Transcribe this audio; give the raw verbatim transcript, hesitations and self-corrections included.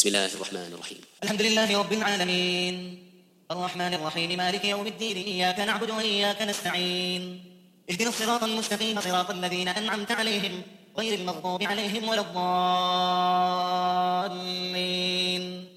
بسم الله الرحمن الرحيم. الحمد لله رب العالمين الرحمن الرحيم مالك يوم الدين إياك نعبد وإياك نستعين اهدنا الصراط المستقيم صراط الذين أنعمت عليهم غير المغضوب عليهم ولا الضالين